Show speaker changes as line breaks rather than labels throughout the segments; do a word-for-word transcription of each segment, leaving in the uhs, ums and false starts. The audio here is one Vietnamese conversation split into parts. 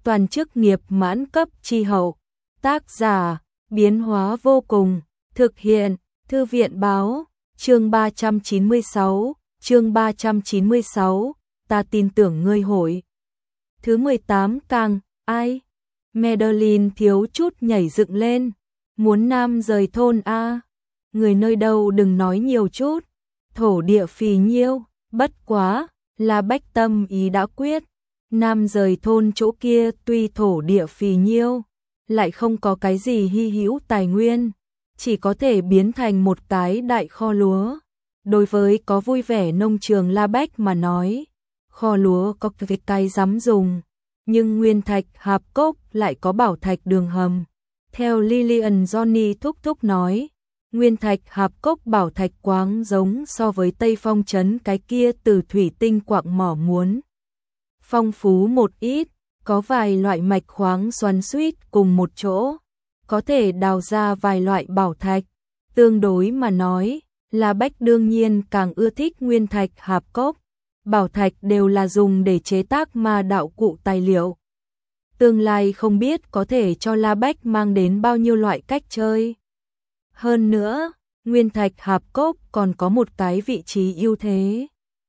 toàn chức nghiệp mãn cấp chi hậu. Tác giả, biến hóa vô cùng, thực hiện, Thư viện báo, chương ba trăm chín mươi sáu, chương ba trăm chín mươi sáu, ta tin tưởng ngươi hội. Thứ mười tám càng, ai? Madeline thiếu chút nhảy dựng lên, muốn nam rời thôn a, người nơi đâu đừng nói nhiều chút, thổ địa phì nhiêu, bất quá, là Bách tâm ý đã quyết, nam rời thôn chỗ kia tuy thổ địa phì nhiêu, lại không có cái gì hy hữu tài nguyên, chỉ có thể biến thành một cái đại kho lúa. Đối với có vui vẻ nông trường La Bách mà nói, kho lúa có cái cây dám dùng, nhưng nguyên thạch hạp cốc lại có bảo thạch đường hầm. Theo Lillian Johnny thúc thúc nói, nguyên thạch hạp cốc bảo thạch quáng giống so với Tây Phong trấn cái kia từ thủy tinh quặng mỏ muốn phong phú một ít, có vài loại mạch khoáng xoắn xuýt cùng một chỗ, có thể đào ra vài loại bảo thạch. Tương đối mà nói, La Bách đương nhiên càng ưa thích nguyên thạch hạp cốc, bảo thạch đều là dùng để chế tác ma đạo cụ tài liệu. Tương lai không biết có thể cho La Bách mang đến bao nhiêu loại cách chơi. Hơn nữa, nguyên thạch hạp cốc còn có một cái vị trí ưu thế.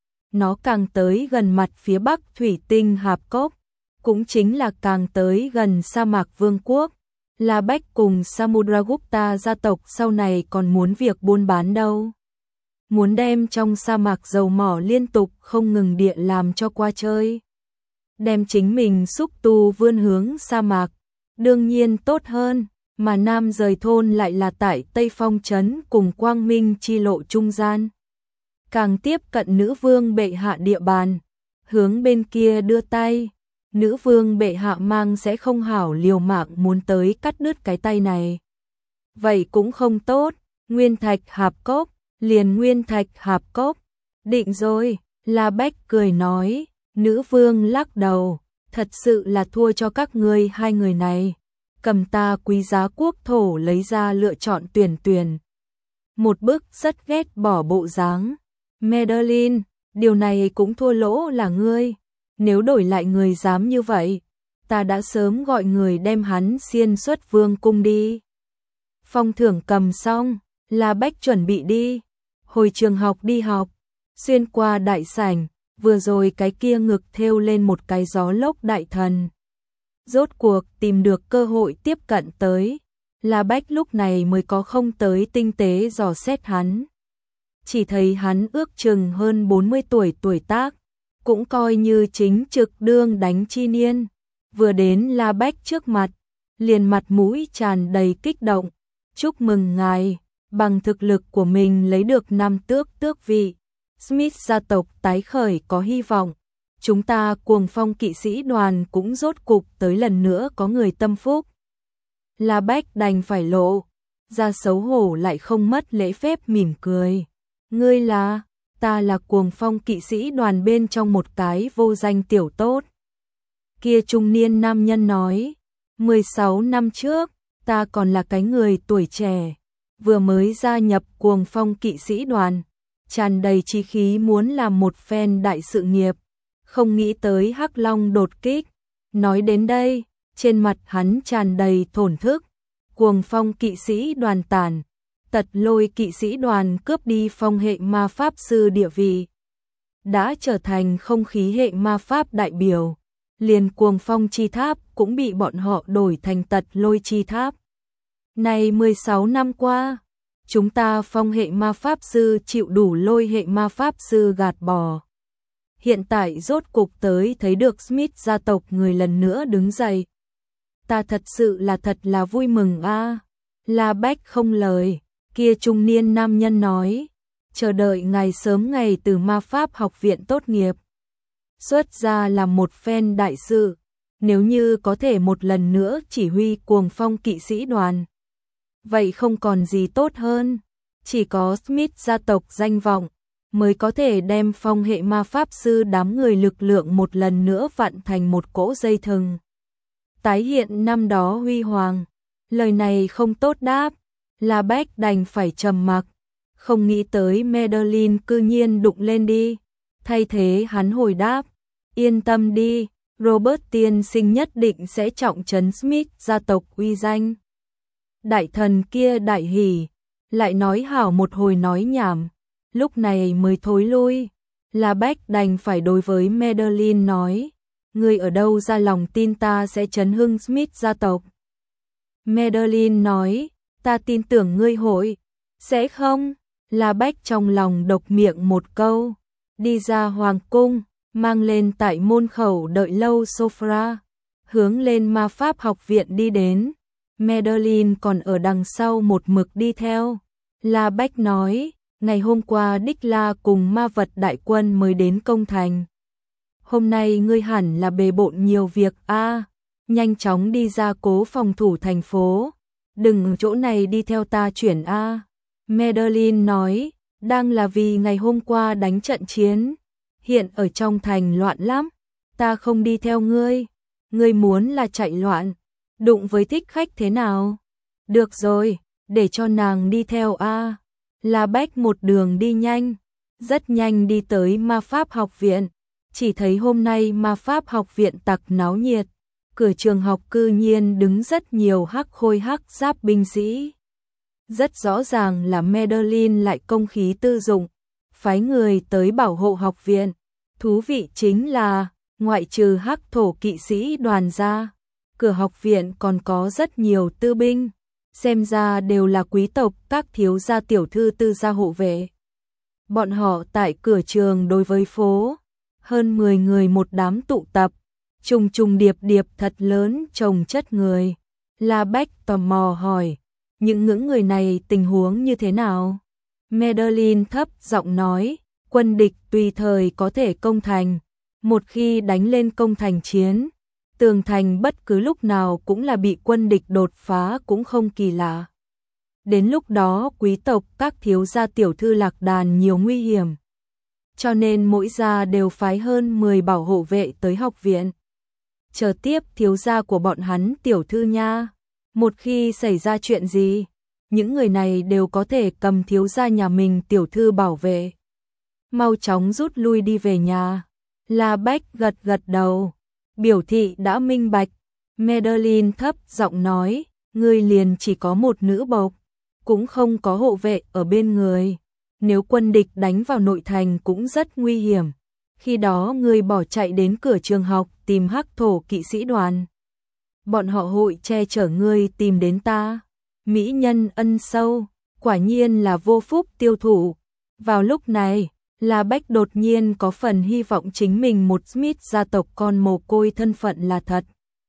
Nó càng tới gần mặt phía bắc thủy tinh hạp cốc, cũng chính là càng tới gần sa mạc vương quốc. La Bách cùng Samudragupta gia tộc sau này còn muốn việc buôn bán đâu. Muốn đem trong sa mạc dầu mỏ liên tục không ngừng địa làm cho qua chơi. Đem chính mình xúc tu vươn hướng sa mạc, đương nhiên tốt hơn, mà nam rời thôn lại là tại Tây Phong trấn cùng Quang Minh chi lộ trung gian. Càng tiếp cận nữ vương bệ hạ địa bàn, hướng bên kia đưa tay, nữ vương bệ hạ mang sẽ không hảo liều mạng muốn tới cắt đứt cái tay này. Vậy cũng không tốt, nguyên thạch hạp cốc, liền nguyên thạch hạp cốc, định rồi, La Bách cười nói, nữ vương lắc đầu, thật sự là thua cho các ngươi hai người này, cầm ta quý giá quốc thổ lấy ra lựa chọn tuyển tuyển. Một bức rất ghét bỏ bộ dáng. Madeline, điều này cũng thua lỗ là ngươi, nếu đổi lại người dám như vậy, ta đã sớm gọi người đem hắn xiên xuất vương cung đi. Phong thưởng cầm xong, La Bách chuẩn bị đi, hồi trường học đi học, xuyên qua đại sảnh, vừa rồi cái kia ngực thêu lên một cái gió lốc đại thần. Rốt cuộc tìm được cơ hội tiếp cận tới, La Bách lúc này mới có không tới tinh tế dò xét hắn. Chỉ thấy hắn ước chừng hơn bốn mươi tuổi tuổi tác, cũng coi như chính trực đương đánh chi niên. Vừa đến La Bách trước mặt, liền mặt mũi tràn đầy kích động. Chúc mừng ngài, bằng thực lực của mình lấy được năm tước tước vị. Smith gia tộc tái khởi có hy vọng. Chúng ta Cuồng Phong kỵ sĩ đoàn cũng rốt cục tới lần nữa có người tâm phúc. La Bách đành phải lộ, ra xấu hổ lại không mất lễ phép mỉm cười. Ngươi là, ta là Cuồng Phong kỵ sĩ đoàn bên trong một cái vô danh tiểu tốt. Kia trung niên nam nhân nói, mười sáu năm trước, ta còn là cái người tuổi trẻ, vừa mới gia nhập Cuồng Phong kỵ sĩ đoàn, tràn đầy chí khí muốn làm một phen đại sự nghiệp, không nghĩ tới Hắc Long đột kích. Nói đến đây, trên mặt hắn tràn đầy thổn thức. Cuồng Phong kỵ sĩ đoàn tàn, Tật Lôi kỵ sĩ đoàn cướp đi phong hệ ma pháp sư địa vị, đã trở thành không khí hệ ma pháp đại biểu, liền Cuồng Phong chi tháp cũng bị bọn họ đổi thành Tật Lôi chi tháp. Này mười sáu năm qua, chúng ta phong hệ ma pháp sư chịu đủ lôi hệ ma pháp sư gạt bỏ. Hiện tại rốt cục tới thấy được Smith gia tộc người lần nữa đứng dậy. Ta thật sự là thật là vui mừng a. À. La Bách không lời, kia trung niên nam nhân nói, chờ đợi ngày sớm ngày từ ma pháp học viện tốt nghiệp. Xuất ra làm một phen đại sự, nếu như có thể một lần nữa chỉ huy Cuồng Phong kỵ sĩ đoàn. Vậy không còn gì tốt hơn, chỉ có Smith gia tộc danh vọng, mới có thể đem phong hệ ma pháp sư đám người lực lượng một lần nữa vặn thành một cỗ dây thừng. Tái hiện năm đó huy hoàng, lời này không tốt đáp, La Bách đành phải trầm mặc, không nghĩ tới Madeline cư nhiên đụng lên đi, thay thế hắn hồi đáp, yên tâm đi, Robert tiên sinh nhất định sẽ trọng trấn Smith gia tộc uy danh. Đại thần kia đại hỉ, lại nói hảo một hồi nói nhảm, lúc này mới thối lui. La Bách đành phải đối với Madeline nói, ngươi ở đâu ra lòng tin ta sẽ chấn hưng Smith gia tộc. Madeline nói, ta tin tưởng ngươi hội, sẽ không? La Bách trong lòng độc miệng một câu, đi ra hoàng cung, mang lên tại môn khẩu đợi lâu Sophra, hướng lên ma pháp học viện đi đến. Madeline còn ở đằng sau một mực đi theo. La Bách nói, ngày hôm qua Đích La cùng ma vật đại quân mới đến công thành. Hôm nay ngươi hẳn là bề bộn nhiều việc a, à, nhanh chóng đi ra cố phòng thủ thành phố, đừng ở chỗ này đi theo ta chuyển a. À. Madeline nói, đang là vì ngày hôm qua đánh trận chiến, hiện ở trong thành loạn lắm, ta không đi theo ngươi, ngươi muốn là chạy loạn, đụng với thích khách thế nào? Được rồi, để cho nàng đi theo a. À. La Bách một đường đi nhanh, rất nhanh đi tới ma pháp học viện, chỉ thấy hôm nay ma pháp học viện tặc náo nhiệt, cửa trường học cư nhiên đứng rất nhiều hắc khôi hắc giáp binh sĩ. Rất rõ ràng là Madeline lại công khí tư dụng, phái người tới bảo hộ học viện. Thú vị chính là, ngoại trừ hắc thổ kỵ sĩ đoàn ra, cửa học viện còn có rất nhiều tư binh, xem ra đều là quý tộc các thiếu gia tiểu thư tư gia hộ vệ. Bọn họ tại cửa trường đối với phố, hơn mười người một đám tụ tập, trùng trùng điệp điệp thật lớn chồng chất người. La Bách tò mò hỏi, những ngưỡng người này tình huống như thế nào? Madeline thấp giọng nói, quân địch tùy thời có thể công thành, một khi đánh lên công thành chiến, tường thành bất cứ lúc nào cũng là bị quân địch đột phá cũng không kỳ lạ. Đến lúc đó quý tộc các thiếu gia tiểu thư lạc đàn nhiều nguy hiểm, cho nên mỗi gia đều phái hơn mười bảo hộ vệ tới học viện. Chờ tiếp thiếu gia của bọn hắn tiểu thư nha, một khi xảy ra chuyện gì, những người này đều có thể cầm thiếu gia nhà mình tiểu thư bảo vệ. Mau chóng rút lui đi về nhà. La Bách gật gật đầu, biểu thị đã minh bạch. Madeline thấp giọng nói, ngươi liền chỉ có một nữ bộc, cũng không có hộ vệ ở bên người. Nếu quân địch đánh vào nội thành cũng rất nguy hiểm. Khi đó ngươi bỏ chạy đến cửa trường học tìm hắc thổ kỵ sĩ đoàn. Bọn họ hội che chở ngươi tìm đến ta. Mỹ nhân ân sâu, quả nhiên là vô phúc tiêu thụ. Vào lúc này, La Bách đột nhiên có phần hy vọng chính mình một Smith gia tộc con mồ côi thân phận là thật.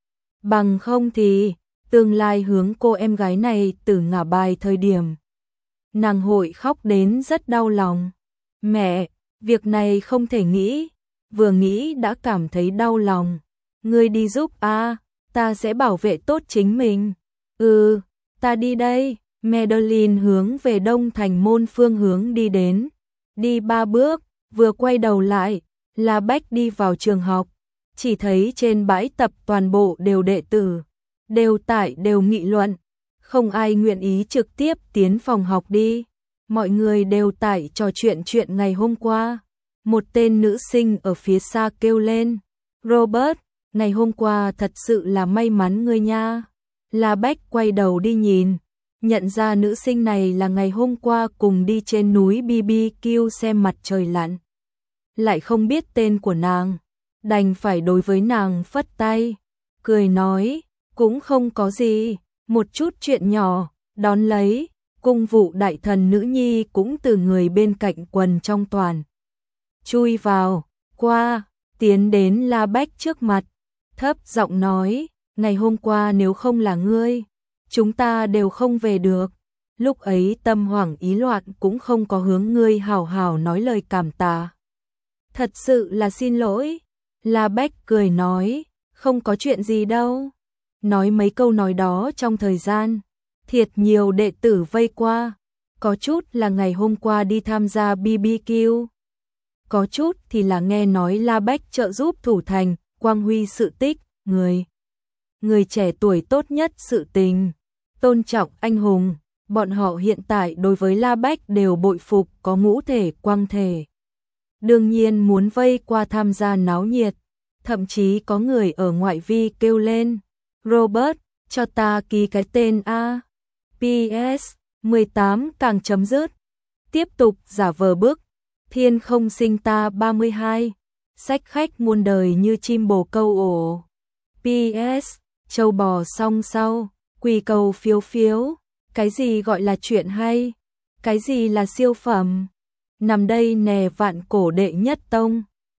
Bằng không thì, tương lai hướng cô em gái này từ ngả bài thời điểm. Nàng hội khóc đến rất đau lòng. Mẹ, việc này không thể nghĩ, vừa nghĩ đã cảm thấy đau lòng. Ngươi đi giúp a, ta sẽ bảo vệ tốt chính mình. Ừ, ta đi đây. Madeline hướng về đông thành môn phương hướng đi đến. Đi ba bước, vừa quay đầu lại, La Bách đi vào trường học, chỉ thấy trên bãi tập toàn bộ đều đệ tử, đều tại đều nghị luận, không ai nguyện ý trực tiếp tiến phòng học đi. Mọi người đều tại trò chuyện chuyện ngày hôm qua. Một tên nữ sinh ở phía xa kêu lên, Robert, ngày hôm qua thật sự là may mắn ngươi nha. La Bách quay đầu đi nhìn, nhận ra nữ sinh này là ngày hôm qua cùng đi trên núi bê bê kiu xem mặt trời lặn. Lại không biết tên của nàng, đành phải đối với nàng phất tay, cười nói, cũng không có gì, một chút chuyện nhỏ, đón lấy, cung vụ đại thần nữ nhi cũng từ người bên cạnh quần trong toàn. Chui vào, qua, tiến đến La Bách trước mặt, thấp giọng nói, ngày hôm qua nếu không là ngươi, chúng ta đều không về được. Lúc ấy tâm hoảng ý loạn cũng không có hướng ngươi hào hào nói lời cảm tạ. Thật sự là xin lỗi. La Bách cười nói, không có chuyện gì đâu. Nói mấy câu nói đó trong thời gian, thiệt nhiều đệ tử vây qua. Có chút là ngày hôm qua đi tham gia bê bê kiu. Có chút thì là nghe nói La Bách trợ giúp thủ thành, quang huy sự tích, người. Người trẻ tuổi tốt nhất sự tình, tôn trọng anh hùng. Bọn họ hiện tại đối với La Bách đều bội phục có ngũ thể quang thể. Đương nhiên muốn vây qua tham gia náo nhiệt. thậm chí có người ở ngoại vi kêu lên, Robert, cho ta ký cái tên A. pê ét mười tám càng chấm dứt. Tiếp tục giả vờ bước, thiên không sinh ta ba mươi hai, sách khách muôn đời như chim bồ câu ổ. pê ét, châu bò song sau, quỳ cầu phiếu phiếu, cái gì gọi là chuyện hay, cái gì là siêu phẩm. Nằm đây nè vạn cổ đệ nhất tông.